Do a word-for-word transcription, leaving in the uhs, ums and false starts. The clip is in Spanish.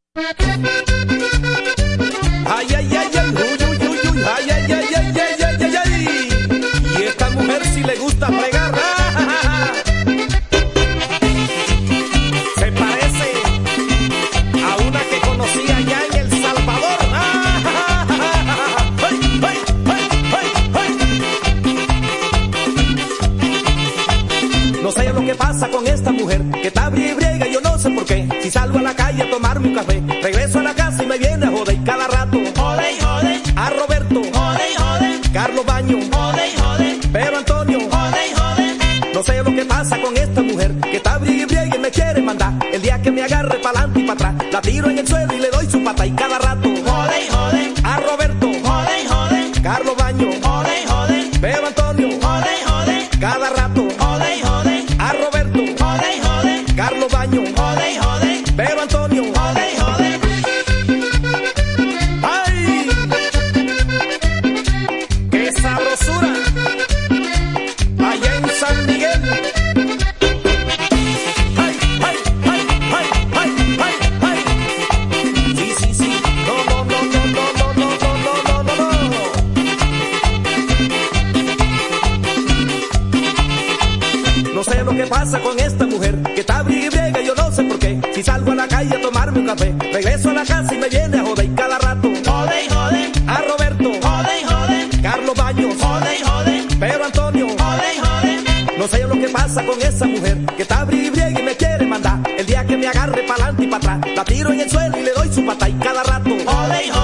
Ay, ay, ay, ay, uy, uy, uy, uy, ay, ay, ay, ay, ay, ay, ay, ay. Y esta mujer si le gusta fregar, se parece a una que conocí allá en El Salvador. Ay, ay, ay, ay, ay. No sé lo que pasa con esta mujer, que está briega y yo no sé por qué. Si salgo a la calle a tomarme un café, regreso a la casa y me viene a joder. Y cada rato Jode y jode, a Roberto, jode y jode, Carlos Baño, jode y jode, Pedro Antonio. jode y jode. No sé lo que pasa con esta mujer, que está briega y me quiere mandar. El día que me agarre pa'lante y pa' atrás, la tiro en el suelo y le doy su pata. Y cada rato Jode y jode, a Roberto, jode y jode, Carlos Baño, jode y jode, Pedro Antonio. jode y jode, Cada rato jode y jode, a Roberto, jode y jode, Carlos Baño, jode y jode, Pedro Antonio. jode y jode. ¡Ay! ¡Qué sabrosura! Allá en San Miguel. ¡Ay, ay, ay, ay, ay, ay, ay! Sí, sí, sí. No, no, no, no, no, no, no, no, no, no, no. No sé lo que pasa con esta mujer, que está briega y yo no sé por qué. Si salgo a la calle a tomarme un café, regreso a la casa y me viene a joder. Y cada rato Jode y jode, a Roberto, jode y jode, Carlos Baños, jode y jode, Pedro Antonio. jode y jode, No sé lo que pasa con esa mujer, que está briega y me quiere mandar. El día que me agarre pa'lante y pa' atrás, la tiro en el suelo y le doy su pata. Y cada rato jode y jode.